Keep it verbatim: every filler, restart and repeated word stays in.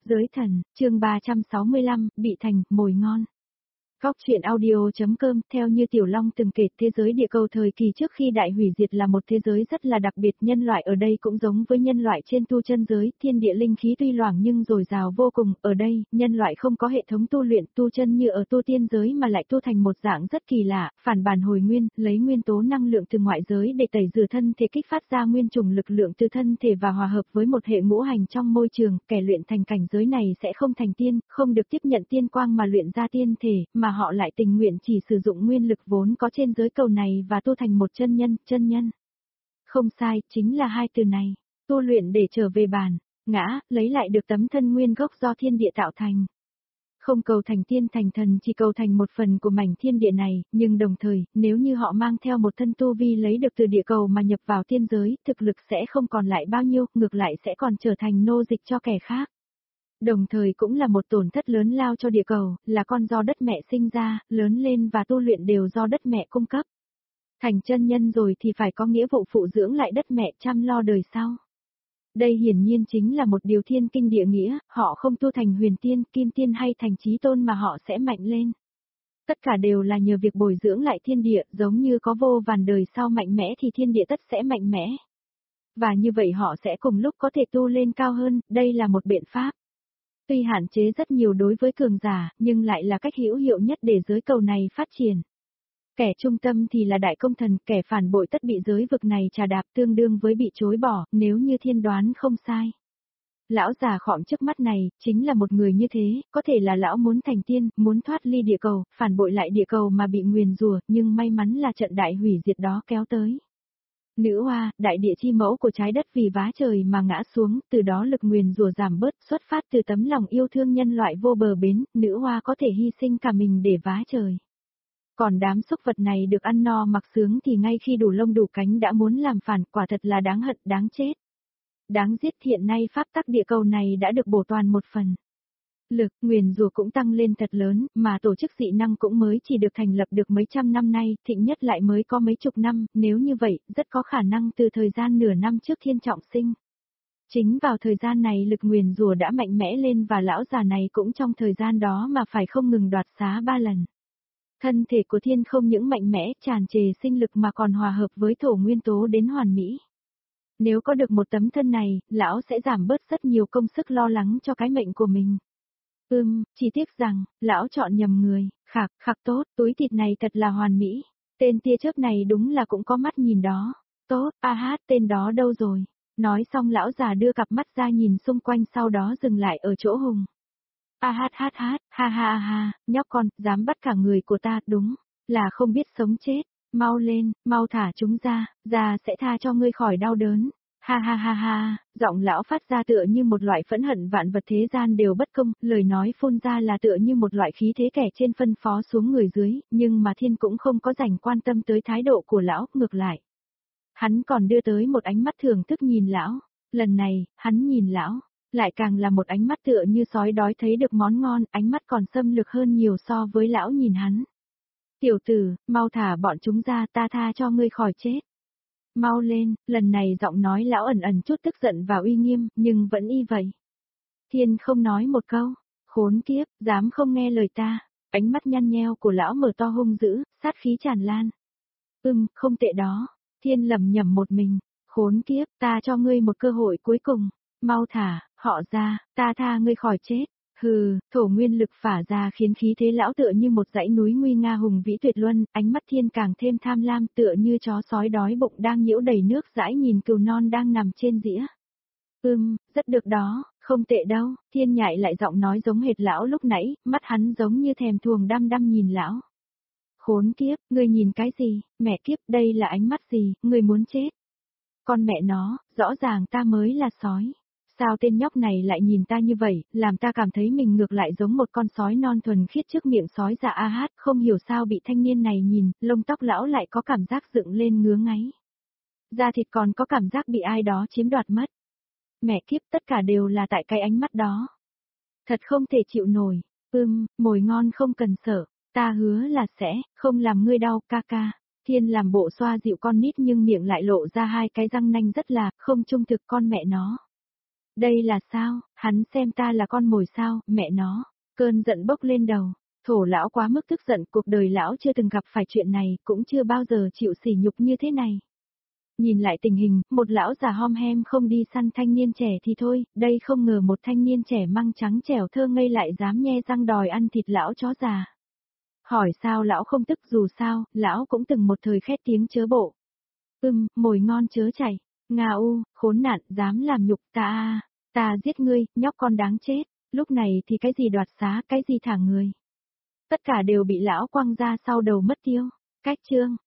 Giới thần, chương ba trăm sáu mươi lăm, bị thành, mồi ngon. Góc truyện audio.com, theo như Tiểu Long từng kể, thế giới địa cầu thời kỳ trước khi đại hủy diệt là một thế giới rất là đặc biệt, nhân loại ở đây cũng giống với nhân loại trên tu chân giới, thiên địa linh khí tuy loãng nhưng dồi dào vô cùng, ở đây, nhân loại không có hệ thống tu luyện tu chân như ở tu tiên giới mà lại tu thành một dạng rất kỳ lạ, phản bản hồi nguyên, lấy nguyên tố năng lượng từ ngoại giới để tẩy rửa thân thể kích phát ra nguyên trùng lực lượng từ thân thể và hòa hợp với một hệ ngũ hành trong môi trường, kẻ luyện thành cảnh giới này sẽ không thành tiên, không được tiếp nhận tiên quang mà luyện ra tiên thể, mà họ lại tình nguyện chỉ sử dụng nguyên lực vốn có trên giới cầu này và tu thành một chân nhân, chân nhân. Không sai, chính là hai từ này, tu luyện để trở về bản, ngã, lấy lại được tấm thân nguyên gốc do thiên địa tạo thành. Không cầu thành tiên thành thần, chỉ cầu thành một phần của mảnh thiên địa này, nhưng đồng thời, nếu như họ mang theo một thân tu vi lấy được từ địa cầu mà nhập vào tiên giới, thực lực sẽ không còn lại bao nhiêu, ngược lại sẽ còn trở thành nô dịch cho kẻ khác. Đồng thời cũng là một tổn thất lớn lao cho địa cầu, là con do đất mẹ sinh ra, lớn lên và tu luyện đều do đất mẹ cung cấp. Thành chân nhân rồi thì phải có nghĩa vụ phụ dưỡng lại đất mẹ, chăm lo đời sau. Đây hiển nhiên chính là một điều thiên kinh địa nghĩa, họ không tu thành huyền tiên, kim tiên hay thành chí tôn mà họ sẽ mạnh lên. Tất cả đều là nhờ việc bồi dưỡng lại thiên địa, giống như có vô vàn đời sau mạnh mẽ thì thiên địa tất sẽ mạnh mẽ. Và như vậy họ sẽ cùng lúc có thể tu lên cao hơn, đây là một biện pháp. Tuy hạn chế rất nhiều đối với cường giả, nhưng lại là cách hữu hiệu nhất để giới cầu này phát triển. Kẻ trung tâm thì là đại công thần, kẻ phản bội tất bị giới vực này trà đạp tương đương với bị chối bỏ, nếu như thiên đoán không sai. Lão già khọm trước mắt này, chính là một người như thế, có thể là lão muốn thành tiên, muốn thoát ly địa cầu, phản bội lại địa cầu mà bị nguyền rủa, nhưng may mắn là trận đại hủy diệt đó kéo tới. Nữ hoa, đại địa chi mẫu của trái đất vì vá trời mà ngã xuống, từ đó lực nguyền rủa giảm bớt, xuất phát từ tấm lòng yêu thương nhân loại vô bờ bến, nữ hoa có thể hy sinh cả mình để vá trời. Còn đám súc vật này được ăn no mặc sướng thì ngay khi đủ lông đủ cánh đã muốn làm phản, quả thật là đáng hận, đáng chết. Đáng giết, hiện nay pháp tắc địa cầu này đã được bổ toàn một phần. Lực, nguyền rủa cũng tăng lên thật lớn, mà tổ chức dị năng cũng mới chỉ được thành lập được mấy trăm năm nay, thịnh nhất lại mới có mấy chục năm, nếu như vậy, rất có khả năng từ thời gian nửa năm trước thiên trọng sinh. Chính vào thời gian này lực nguyền rủa đã mạnh mẽ lên và lão già này cũng trong thời gian đó mà phải không ngừng đoạt xá ba lần. Thân thể của thiên không những mạnh mẽ, tràn trề sinh lực mà còn hòa hợp với thổ nguyên tố đến hoàn mỹ. Nếu có được một tấm thân này, lão sẽ giảm bớt rất nhiều công sức lo lắng cho cái mệnh của mình. Ừm, chỉ tiếc rằng, lão chọn nhầm người, khạc, khạc tốt, túi thịt này thật là hoàn mỹ. Tên tia chớp này đúng là cũng có mắt nhìn đó. Tốt, a hát, tên đó đâu rồi? Nói xong lão già đưa cặp mắt ra nhìn xung quanh sau đó dừng lại ở chỗ Hùng. A hát hát hát, ha ha ha, nhóc con, dám bắt cả người của ta, đúng, là không biết sống chết. Mau lên, mau thả chúng ra, ra sẽ tha cho ngươi khỏi đau đớn. Ha ha ha ha, giọng lão phát ra tựa như một loại phẫn hận vạn vật thế gian đều bất công, lời nói phun ra là tựa như một loại khí thế kẻ trên phân phó xuống người dưới, nhưng mà thiên cũng không có rảnh quan tâm tới thái độ của lão, ngược lại. Hắn còn đưa tới một ánh mắt thưởng thức nhìn lão, lần này, hắn nhìn lão, lại càng là một ánh mắt tựa như sói đói thấy được món ngon, ánh mắt còn xâm lược hơn nhiều so với lão nhìn hắn. Tiểu tử, mau thả bọn chúng ra, ta tha cho ngươi khỏi chết. Mau lên, lần này giọng nói lão ẩn ẩn chút tức giận và uy nghiêm, nhưng vẫn y vậy. Thiên không nói một câu, khốn kiếp, dám không nghe lời ta, ánh mắt nhăn nheo của lão mở to hung dữ, sát khí tràn lan. Ừm, không tệ đó, thiên lẩm nhẩm một mình, khốn kiếp, ta cho ngươi một cơ hội cuối cùng, mau thả, họ ra, ta tha ngươi khỏi chết. Hừ, thổ nguyên lực phả ra khiến khí thế lão tựa như một dãy núi nguy nga hùng vĩ tuyệt luân, ánh mắt thiên càng thêm tham lam tựa như chó sói đói bụng đang nhiễu đầy nước dãi nhìn cừu non đang nằm trên dĩa. Ừm, rất được đó, không tệ đâu, thiên nhại lại giọng nói giống hệt lão lúc nãy, mắt hắn giống như thèm thuồng đăm đăm nhìn lão. Khốn kiếp, ngươi nhìn cái gì, mẹ kiếp, đây là ánh mắt gì, ngươi muốn chết. Con mẹ nó, rõ ràng ta mới là sói. Sao tên nhóc này lại nhìn ta như vậy, làm ta cảm thấy mình ngược lại giống một con sói non thuần khiết trước miệng sói già a hát, không hiểu sao bị thanh niên này nhìn, lông tóc lão lại có cảm giác dựng lên ngứa ngáy. Da thịt còn có cảm giác bị ai đó chiếm đoạt mất. Mẹ kiếp, tất cả đều là tại cái ánh mắt đó. Thật không thể chịu nổi, ưm, mồi ngon không cần sợ, ta hứa là sẽ, không làm ngươi đau, ca ca. Thiên làm bộ xoa dịu con nít nhưng miệng lại lộ ra hai cái răng nanh rất là, không trung thực con mẹ nó. Đây là sao, hắn xem ta là con mồi sao, mẹ nó, cơn giận bốc lên đầu. Thổ lão quá mức tức giận, cuộc đời lão chưa từng gặp phải chuyện này, cũng chưa bao giờ chịu sỉ nhục như thế này. Nhìn lại tình hình, một lão già hom hem không đi săn thanh niên trẻ thì thôi, đây không ngờ một thanh niên trẻ măng trắng trẻo thơ ngây lại dám nhe răng đòi ăn thịt lão chó già. Hỏi sao lão không tức, dù sao, lão cũng từng một thời khét tiếng chớ bộ. Ừm, mồi ngon chớ chạy, Nga u, khốn nạn, dám làm nhục ta a, ta giết ngươi, nhóc con đáng chết, lúc này thì cái gì đoạt xá, cái gì thả người. Tất cả đều bị lão quăng ra sau đầu mất tiêu. Cách chương